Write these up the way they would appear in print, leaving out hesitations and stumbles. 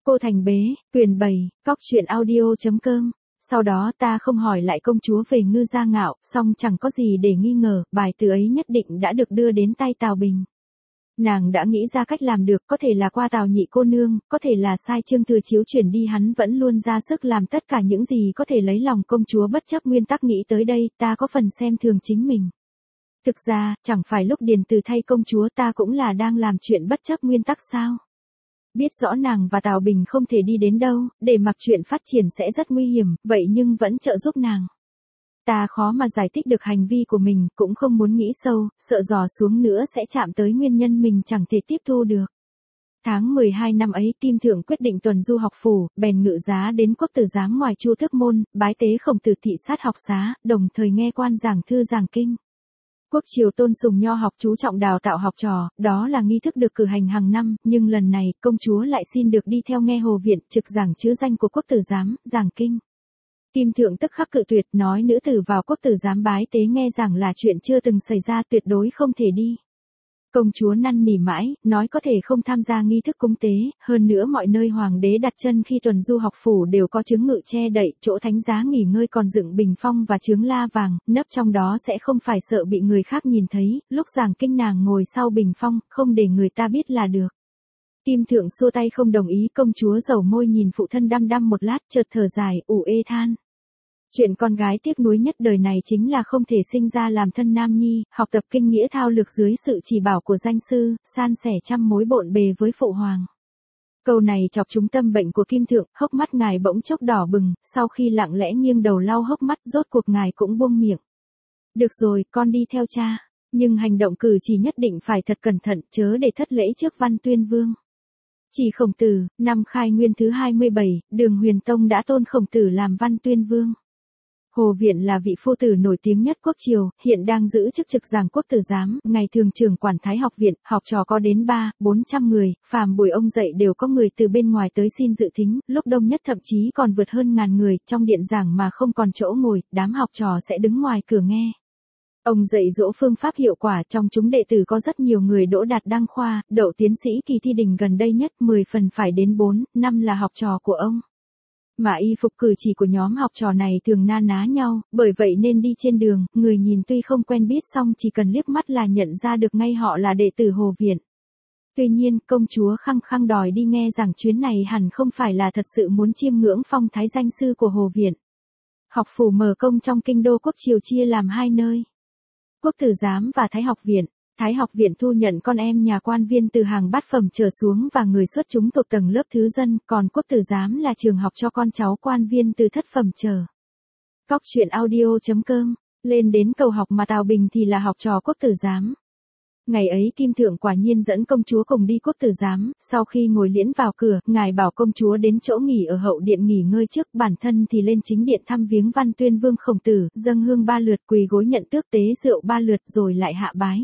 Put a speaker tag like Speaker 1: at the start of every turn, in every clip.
Speaker 1: Cô Thành Bế, quyền 7, cóc truyện audio.com. Sau đó ta không hỏi lại công chúa về Ngư Gia Ngạo, song chẳng có gì để nghi ngờ, bài từ ấy nhất định đã được đưa đến tay Tào Bình. Nàng đã nghĩ ra cách làm được, có thể là qua Tào nhị cô nương, có thể là sai Trương Thừa Chiếu chuyển đi, hắn vẫn luôn ra sức làm tất cả những gì có thể lấy lòng công chúa, bất chấp nguyên tắc. Nghĩ tới đây, ta có phần xem thường chính mình. Thực ra, chẳng phải lúc điền từ thay công chúa ta cũng là đang làm chuyện bất chấp nguyên tắc sao? Biết rõ nàng và Tào Bình không thể đi đến đâu, để mặc chuyện phát triển sẽ rất nguy hiểm, vậy nhưng vẫn trợ giúp nàng. Ta khó mà giải thích được hành vi của mình, cũng không muốn nghĩ sâu, sợ dò xuống nữa sẽ chạm tới nguyên nhân mình chẳng thể tiếp thu được. Tháng 12 năm ấy, Kim Thượng quyết định tuần du học phủ, bèn ngự giá đến Quốc Tử Giám ngoài Chu Thức Môn, bái tế Khổng Tử thị sát học xá, đồng thời nghe quan giảng thư giảng kinh. Quốc triều tôn sùng nho học, chú trọng đào tạo học trò, đó là nghi thức được cử hành hàng năm, nhưng lần này, công chúa lại xin được đi theo nghe Hồ Viện trực giảng chữ danh của Quốc Tử Giám, giảng kinh. Kim Thượng tức khắc cự tuyệt, nói nữ tử vào Quốc Tử Giám bái tế nghe giảng là chuyện chưa từng xảy ra, tuyệt đối không thể đi. Công chúa năn nỉ mãi, nói có thể không tham gia nghi thức cúng tế, hơn nữa mọi nơi hoàng đế đặt chân khi tuần du học phủ đều có chướng ngự che đậy, chỗ thánh giá nghỉ ngơi còn dựng bình phong và chướng la vàng, nấp trong đó sẽ không phải sợ bị người khác nhìn thấy, lúc giảng kinh nàng ngồi sau bình phong, không để người ta biết là được. Kim Thượng xua tay không đồng ý, công chúa dầu môi nhìn phụ thân đăm đăm một lát, chợt thở dài, ủ ê than. Chuyện con gái tiếc nuối nhất đời này chính là không thể sinh ra làm thân nam nhi, học tập kinh nghĩa thao lược dưới sự chỉ bảo của danh sư, san sẻ trăm mối bộn bề với phụ hoàng. Câu này chọc trúng tâm bệnh của Kim Thượng, hốc mắt ngài bỗng chốc đỏ bừng, sau khi lặng lẽ nghiêng đầu lau hốc mắt, rốt cuộc ngài cũng buông miệng. Được rồi, con đi theo cha, nhưng hành động cử chỉ nhất định phải thật cẩn thận, chớ để thất lễ trước Văn Tuyên Vương. Chỉ Khổng Tử, năm Khai Nguyên thứ 27, Đường Huyền Tông đã tôn Khổng Tử làm Văn Tuyên Vương. Hồ Viện là vị phu tử nổi tiếng nhất quốc triều, hiện đang giữ chức trực giảng Quốc Tử Giám, ngày thường trưởng quản Thái học viện, học trò có đến 300-400 người, phàm buổi ông dạy đều có người từ bên ngoài tới xin dự thính, lúc đông nhất thậm chí còn vượt hơn 1000 người, trong điện giảng mà không còn chỗ ngồi, đám học trò sẽ đứng ngoài cửa nghe. Ông dạy dỗ phương pháp hiệu quả, trong chúng đệ tử có rất nhiều người đỗ đạt đăng khoa, đậu tiến sĩ, kỳ thi đỉnh gần đây nhất 10 phần phải đến 4-5 là học trò của ông. Mà y phục cử chỉ của nhóm học trò này thường na ná nhau, bởi vậy nên đi trên đường, người nhìn tuy không quen biết song chỉ cần liếc mắt là nhận ra được ngay họ là đệ tử Hồ Viện. Tuy nhiên, công chúa khăng khăng đòi đi nghe giảng, chuyến này hẳn không phải là thật sự muốn chiêm ngưỡng phong thái danh sư của Hồ Viện. Học phủ mở công trong kinh đô quốc triều chia làm hai nơi. Quốc Tử Giám và Thái học viện. Thái học viện thu nhận con em nhà quan viên từ hàng bát phẩm trở xuống và người xuất chúng thuộc tầng lớp thứ dân, còn Quốc Tử Giám là trường học cho con cháu quan viên từ thất phẩm trở. Cóc truyện audio.com. Lên đến cầu học mà Tào Bình thì là học trò Quốc Tử Giám. Ngày ấy Kim Thượng quả nhiên dẫn công chúa cùng đi Quốc Tử Giám, sau khi ngồi liễn vào cửa, ngài bảo công chúa đến chỗ nghỉ ở hậu điện nghỉ ngơi trước, bản thân thì lên chính điện thăm viếng Văn Tuyên Vương Khổng Tử, dâng hương 3 lượt, quỳ gối nhận tước, tế rượu 3 lượt rồi lại hạ bái.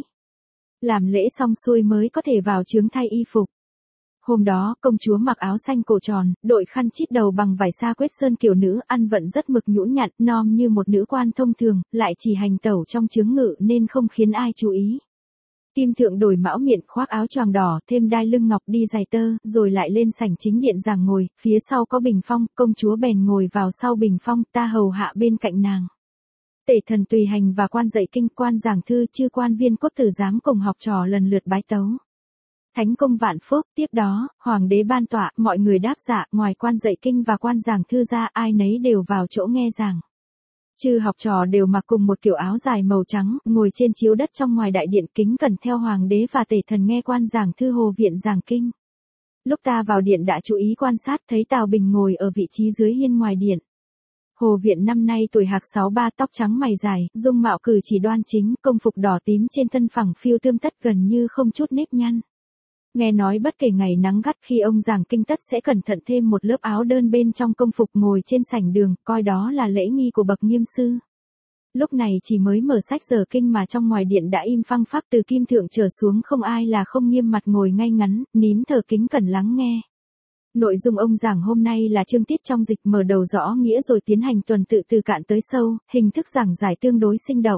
Speaker 1: Làm lễ xong xuôi mới có thể vào chướng thay y phục. Hôm đó, công chúa mặc áo xanh cổ tròn, đội khăn chít đầu bằng vải sa quét sơn kiểu nữ, ăn vận rất mực nhũn nhặn, nom như một nữ quan thông thường, lại chỉ hành tẩu trong chướng ngự nên không khiến ai chú ý. Kim Thượng đổi mão miệng, khoác áo choàng đỏ, thêm đai lưng ngọc, đi giày tơ, rồi lại lên sảnh chính điện giảng ngồi, phía sau có bình phong, công chúa bèn ngồi vào sau bình phong, ta hầu hạ bên cạnh nàng. Tể thần tùy hành và quan dạy kinh, quan giảng thư, chư quan viên Quốc Tử Giám cùng học trò lần lượt bái tấu. Thánh công vạn phúc, tiếp đó, hoàng đế ban tọa, mọi người đáp dạ, ngoài quan dạy kinh và quan giảng thư ra, ai nấy đều vào chỗ nghe giảng. Chư học trò đều mặc cùng một kiểu áo dài màu trắng, ngồi trên chiếu đất trong ngoài đại điện, kính cẩn theo hoàng đế và tể thần nghe quan giảng thư Hồ Viện giảng kinh. Lúc ta vào điện đã chú ý quan sát, thấy Tào Bình ngồi ở vị trí dưới hiên ngoài điện. Hồ Viện năm nay tuổi hạc 63, tóc trắng mày dài, dung mạo cử chỉ đoan chính, công phục đỏ tím trên thân phẳng phiu tươm tất gần như không chút nếp nhăn. Nghe nói bất kể ngày nắng gắt khi ông giảng kinh tất sẽ cẩn thận thêm một lớp áo đơn bên trong công phục, ngồi trên sảnh đường, coi đó là lễ nghi của bậc nghiêm sư. Lúc này chỉ mới mở sách giờ kinh mà trong ngoài điện đã im phăng phắc, từ Kim Thượng trở xuống không ai là không nghiêm mặt ngồi ngay ngắn, nín thở kính cẩn lắng nghe. Nội dung ông giảng hôm nay là chương tiết trong dịch, mở đầu rõ nghĩa rồi tiến hành tuần tự từ cạn tới sâu, hình thức giảng giải tương đối sinh động.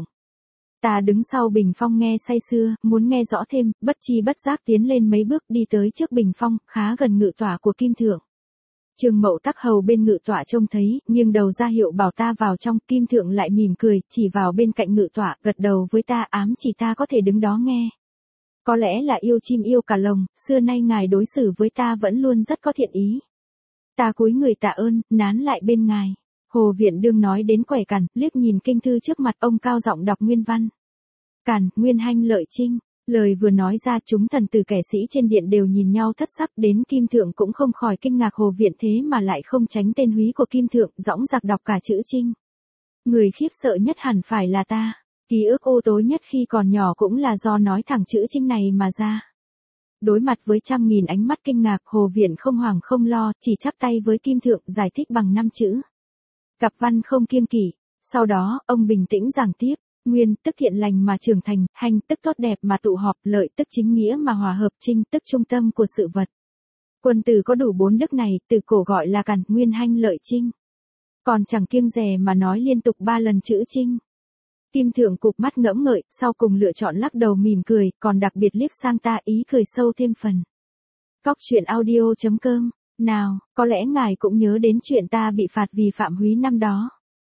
Speaker 1: Ta đứng sau bình phong nghe say sưa, muốn nghe rõ thêm, bất chi bất giác tiến lên mấy bước đi tới trước bình phong, khá gần ngự tỏa của Kim Thượng. Trương Mậu Tắc hầu bên ngự tọa trông thấy, nghiêng đầu ra hiệu bảo ta vào trong, Kim Thượng lại mỉm cười, chỉ vào bên cạnh ngự tọa, gật đầu với ta, ám chỉ ta có thể đứng đó nghe. Có lẽ là yêu chim yêu cả lồng, xưa nay ngài đối xử với ta vẫn luôn rất có thiện ý. Ta cúi người tạ ơn, nán lại bên ngài. Hồ Viện Đương nói đến quẻ cằn, liếc nhìn kinh thư trước mặt ông cao giọng đọc nguyên văn. Càn, Nguyên Hanh Lợi Trinh. Lời vừa nói ra chúng thần tử kẻ sĩ trên điện đều nhìn nhau thất sắc, đến Kim Thượng cũng không khỏi kinh ngạc Hồ Viện thế mà lại không tránh tên húy của Kim Thượng, dõng dạc đọc cả chữ Trinh. Người khiếp sợ nhất hẳn phải là ta. Ký ức ô tối nhất khi còn nhỏ cũng là do nói thẳng chữ Trinh này mà ra. Đối mặt với trăm nghìn ánh mắt kinh ngạc, Hồ Viện không hoảng không lo, chỉ chắp tay với Kim Thượng giải thích bằng 5 chữ. Cặp văn không kiêng kỵ. Sau đó, ông bình tĩnh giảng tiếp. Nguyên tức thiện lành mà trưởng thành, hành tức tốt đẹp mà tụ họp, lợi tức chính nghĩa mà hòa hợp, trinh tức trung tâm của sự vật. Quân tử có đủ 4 đức này, từ cổ gọi là Càn, Nguyên, Hanh, Lợi, Trinh. Còn chẳng kiêng dè mà nói liên tục 3 lần chữ Trinh. Kim Thượng cụp mắt ngẫm ngợi, sau cùng lựa chọn lắc đầu mỉm cười, còn đặc biệt liếc sang ta, ý cười sâu thêm phần. Góc truyện audio.com. Nào, có lẽ ngài cũng nhớ đến chuyện ta bị phạt vì phạm húy năm đó.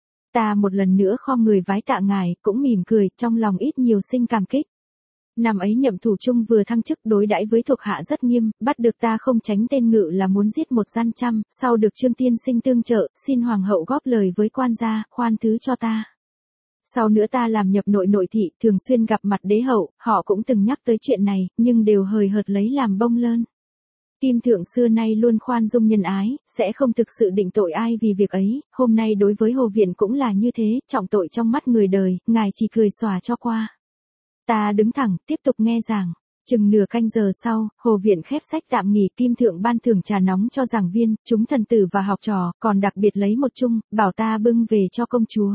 Speaker 1: Ta một lần nữa khom người vái tạ ngài, cũng mỉm cười, trong lòng ít nhiều sinh cảm kích. Năm ấy Nhậm Thủ Trung vừa thăng chức, đối đãi với thuộc hạ rất nghiêm, bắt được ta không tránh tên ngự là muốn giết một gian trăm, sau được Trương Tiên Sinh tương trợ, xin hoàng hậu góp lời với quan gia, khoan thứ cho ta. Sau nữa ta làm nhập nội thị, thường xuyên gặp mặt đế hậu, họ cũng từng nhắc tới chuyện này, nhưng đều hời hợt lấy làm bông lơn. Kim Thượng xưa nay luôn khoan dung nhân ái, sẽ không thực sự định tội ai vì việc ấy, hôm nay đối với Hồ Viện cũng là như thế, trọng tội trong mắt người đời, ngài chỉ cười xòa cho qua. Ta đứng thẳng, tiếp tục nghe giảng. Chừng nửa canh giờ sau, Hồ Viện khép sách tạm nghỉ, Kim Thượng ban thưởng trà nóng cho giảng viên, chúng thần tử và học trò, còn đặc biệt lấy một chung, bảo ta bưng về cho công chúa.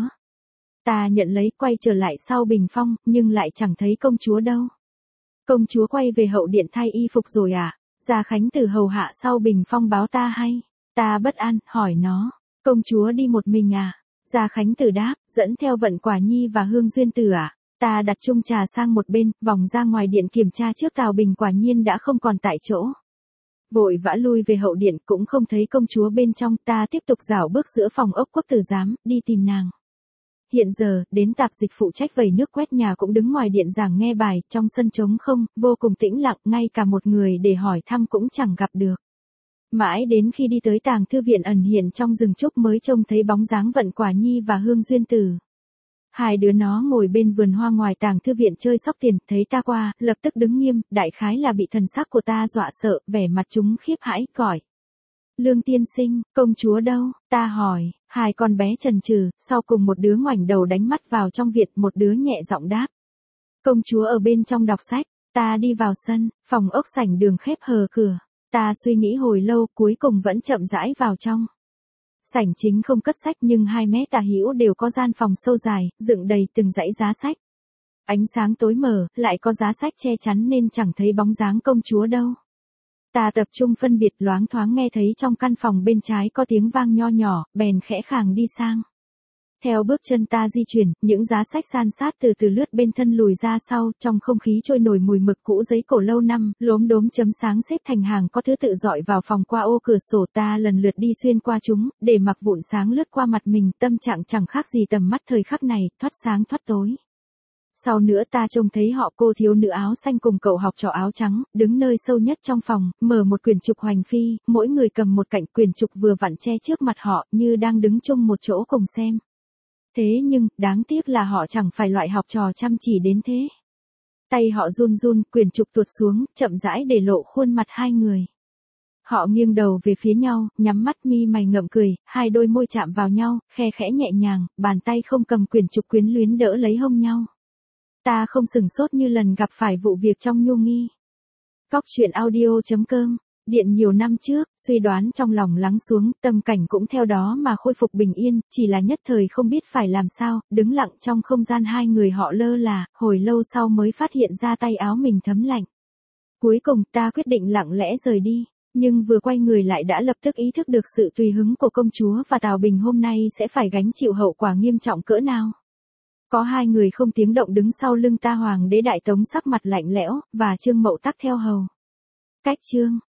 Speaker 1: Ta nhận lấy, quay trở lại sau bình phong, nhưng lại chẳng thấy công chúa đâu. Công chúa quay về hậu điện thay y phục rồi à? Gia Khánh Tử hầu hạ sau bình phong báo ta hay. Ta bất an, hỏi nó, công chúa đi một mình à? Gia Khánh Tử đáp, dẫn theo Vận Quả Nhi và Hương Duyên Tử à? Ta đặt chung trà sang một bên, vòng ra ngoài điện kiểm tra trước Tào Bình quả nhiên đã không còn tại chỗ. Vội vã lui về hậu điện, cũng không thấy công chúa bên trong, ta tiếp tục rảo bước giữa phòng ốc quốc tử giám, đi tìm nàng. Hiện giờ, đến tạp dịch phụ trách vẩy nước quét nhà cũng đứng ngoài điện giảng nghe bài, trong sân trống không, vô cùng tĩnh lặng, ngay cả một người để hỏi thăm cũng chẳng gặp được. Mãi đến khi đi tới tàng thư viện ẩn hiện trong rừng trúc mới trông thấy bóng dáng Vận Quả Nhi và Hương Duyên Tử. Hai đứa nó ngồi bên vườn hoa ngoài tàng thư viện chơi sóc tiền, thấy ta qua, lập tức đứng nghiêm, đại khái là bị thần sắc của ta dọa sợ, vẻ mặt chúng khiếp hãi, gọi. Lương tiên sinh, công chúa đâu? Ta hỏi, hai con bé chần chừ, sau cùng một đứa ngoảnh đầu đánh mắt vào trong viện, một đứa nhẹ giọng đáp. Công chúa ở bên trong đọc sách, ta đi vào sân, phòng ốc sảnh đường khép hờ cửa. Ta suy nghĩ hồi lâu, cuối cùng vẫn chậm rãi vào trong. Sảnh chính không cất sách nhưng 2 mét tả hữu đều có gian phòng sâu dài, dựng đầy từng dãy giá sách. Ánh sáng tối mờ, lại có giá sách che chắn nên chẳng thấy bóng dáng công chúa đâu. Ta tập trung phân biệt, loáng thoáng nghe thấy trong căn phòng bên trái có tiếng vang nho nhỏ, bèn khẽ khàng đi sang. Theo bước chân ta di chuyển, những giá sách san sát từ từ lướt bên thân lùi ra sau, trong không khí trôi nổi mùi mực cũ giấy cổ lâu năm, lốm đốm chấm sáng xếp thành hàng có thứ tự dọi vào phòng qua ô cửa sổ, ta lần lượt đi xuyên qua chúng, để mặc vụn sáng lướt qua mặt mình, tâm trạng chẳng khác gì tầm mắt thời khắc này, thoát sáng thoát tối. Sau nữa ta trông thấy họ cô thiếu nữ áo xanh cùng cậu học trò áo trắng, đứng nơi sâu nhất trong phòng, mở một quyển trục hoành phi, mỗi người cầm một cạnh quyển trục vừa vặn che trước mặt họ, như đang đứng chung một chỗ cùng xem. Thế nhưng, đáng tiếc là họ chẳng phải loại học trò chăm chỉ đến thế. Tay họ run run, quyển trục tuột xuống, chậm rãi để lộ khuôn mặt hai người. Họ nghiêng đầu về phía nhau, nhắm mắt mi mày ngậm cười, hai đôi môi chạm vào nhau, khe khẽ nhẹ nhàng, bàn tay không cầm quyển trục quyến luyến đỡ lấy hông nhau. Ta không sừng sốt như lần gặp phải vụ việc trong Nhu Nghi. Góc truyện audio.com. Điện nhiều năm trước, suy đoán trong lòng lắng xuống, tâm cảnh cũng theo đó mà khôi phục bình yên, chỉ là nhất thời không biết phải làm sao, đứng lặng trong không gian hai người họ lơ là, hồi lâu sau mới phát hiện ra tay áo mình thấm lạnh. Cuối cùng ta quyết định lặng lẽ rời đi, nhưng vừa quay người lại đã lập tức ý thức được sự tùy hứng của công chúa và Tào Bình hôm nay sẽ phải gánh chịu hậu quả nghiêm trọng cỡ nào. Có hai người không tiếng động đứng sau lưng ta, Hoàng đế Đại Tống sắc mặt lạnh lẽo, và Trương Mậu Tắc theo hầu. Cách chương